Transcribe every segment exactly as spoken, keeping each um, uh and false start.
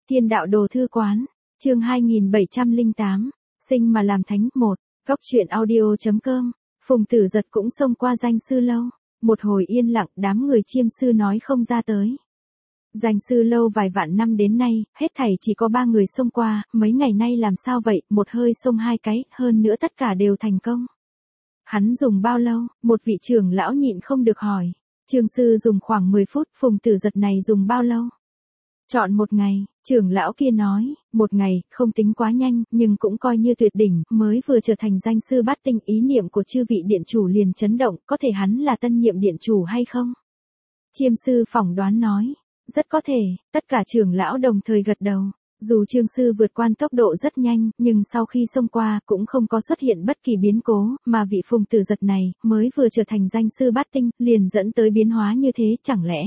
Thiên đạo đồ thư quán, chương hai nghìn bảy trăm lẻ tám, sinh mà làm thánh một, góc truyện audio.com, Phùng Tử Giật cũng xông qua danh sư lâu, một hồi yên lặng đám người chiêm sư nói không ra tới. Danh sư lâu vài vạn năm đến nay, hết thảy chỉ có ba người xông qua, mấy ngày nay làm sao vậy, một hơi xông hai cái, hơn nữa tất cả đều thành công. Hắn dùng bao lâu, một vị trưởng lão nhịn không được hỏi, Trương sư dùng khoảng mười phút, Phùng Tử Giật này dùng bao lâu? Chọn một ngày, trưởng lão kia nói, một ngày, không tính quá nhanh, nhưng cũng coi như tuyệt đỉnh, mới vừa trở thành danh sư bát tinh, ý niệm của chư vị điện chủ liền chấn động, có thể hắn là tân nhiệm điện chủ hay không? Chiêm sư phỏng đoán nói, rất có thể, tất cả trưởng lão đồng thời gật đầu. Dù Trương sư vượt qua tốc độ rất nhanh, nhưng sau khi xông qua cũng không có xuất hiện bất kỳ biến cố, mà vị Phùng Tử Giật này, mới vừa trở thành danh sư bát tinh, liền dẫn tới biến hóa như thế, chẳng lẽ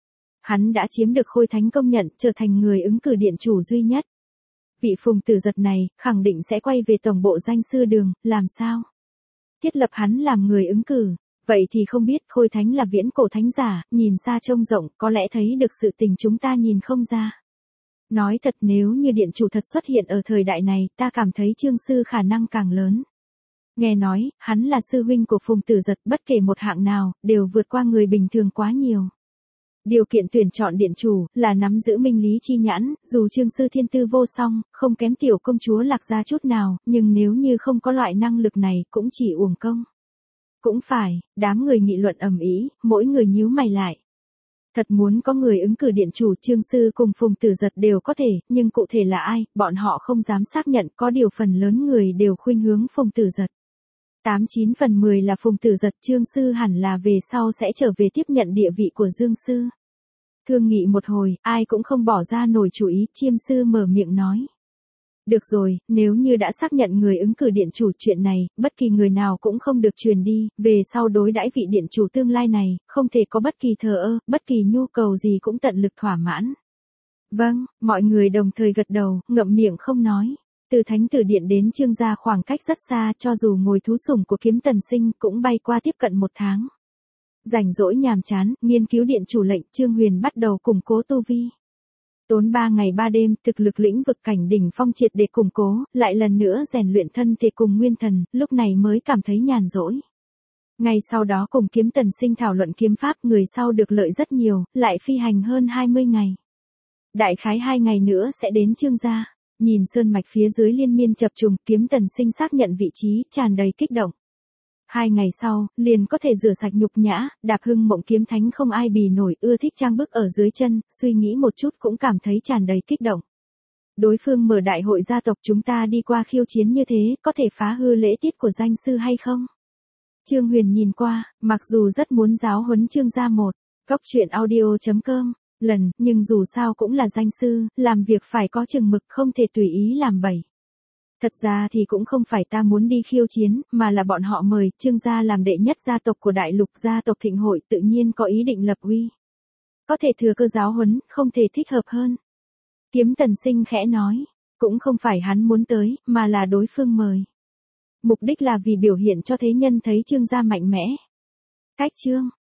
hắn đã chiếm được Khôi Thánh công nhận, trở thành người ứng cử điện chủ duy nhất. Vị Phùng Tử Giật này, khẳng định sẽ quay về tổng bộ danh sư đường, làm sao? Thiết lập hắn làm người ứng cử. Vậy thì không biết, Khôi Thánh là viễn cổ thánh giả, nhìn xa trông rộng, có lẽ thấy được sự tình chúng ta nhìn không ra. Nói thật, nếu như điện chủ thật xuất hiện ở thời đại này, ta cảm thấy Trương sư khả năng càng lớn. Nghe nói, hắn là sư huynh của Phùng Tử Giật, bất kể một hạng nào, đều vượt qua người bình thường quá nhiều. Điều kiện tuyển chọn điện chủ, là nắm giữ minh lý chi nhãn, dù Trương sư thiên tư vô song, không kém tiểu công chúa Lạc Gia chút nào, nhưng nếu như không có loại năng lực này, cũng chỉ uổng công. Cũng phải, đám người nghị luận ầm ĩ, mỗi người nhíu mày lại. Thật muốn có người ứng cử điện chủ, Trương sư cùng Phùng Tử Giật đều có thể, nhưng cụ thể là ai, bọn họ không dám xác nhận, có điều phần lớn người đều khuynh hướng Phùng Tử Giật. tám chín phần mười là Phùng Tử Giật, Trương sư hẳn là về sau sẽ trở về tiếp nhận địa vị của Dương sư. Thương nghị một hồi, ai cũng không bỏ ra nổi chủ ý, Chiêm sư mở miệng nói. Được rồi, nếu như đã xác nhận người ứng cử điện chủ, chuyện này, bất kỳ người nào cũng không được truyền đi, về sau đối đãi vị điện chủ tương lai này, không thể có bất kỳ thờ ơ, bất kỳ nhu cầu gì cũng tận lực thỏa mãn. Vâng, mọi người đồng thời gật đầu, ngậm miệng không nói. Từ Thánh Tử Điện đến Trương gia khoảng cách rất xa, cho dù ngồi thú sủng của Kiếm Tần Sinh cũng bay qua tiếp cận một tháng. Rảnh rỗi nhàm chán, nghiên cứu điện chủ lệnh, Trương Huyền bắt đầu củng cố tu vi. Tốn ba ngày ba đêm, thực lực lĩnh vực cảnh đỉnh phong triệt để củng cố, lại lần nữa rèn luyện thân thể cùng nguyên thần, lúc này mới cảm thấy nhàn rỗi. Ngày sau đó cùng Kiếm Tần Sinh thảo luận kiếm pháp, người sau được lợi rất nhiều, lại phi hành hơn hai mươi ngày. Đại khái hai ngày nữa sẽ đến Trương gia. Nhìn sơn mạch phía dưới liên miên chập trùng, Kiếm Tần Sinh xác nhận vị trí, tràn đầy kích động. Hai ngày sau, liền có thể rửa sạch nhục nhã, đạp hưng mộng kiếm thánh không ai bì nổi, ưa thích trang bức ở dưới chân, suy nghĩ một chút cũng cảm thấy tràn đầy kích động. Đối phương mở đại hội gia tộc, chúng ta đi qua khiêu chiến như thế, có thể phá hư lễ tiết của danh sư hay không? Trương Huyền nhìn qua, mặc dù rất muốn giáo huấn Trương gia một, góc truyện audio.com, lần, nhưng dù sao cũng là danh sư, làm việc phải có chừng mực, không thể tùy ý làm bậy. Thật ra thì cũng không phải ta muốn đi khiêu chiến, mà là bọn họ mời, Trương gia làm đệ nhất gia tộc của đại lục, gia tộc thịnh hội, tự nhiên có ý định lập uy. Có thể thừa cơ giáo huấn, không thể thích hợp hơn. Kiếm Tần Sinh khẽ nói, cũng không phải hắn muốn tới, mà là đối phương mời. Mục đích là vì biểu hiện cho thế nhân thấy Trương gia mạnh mẽ. Cách chương,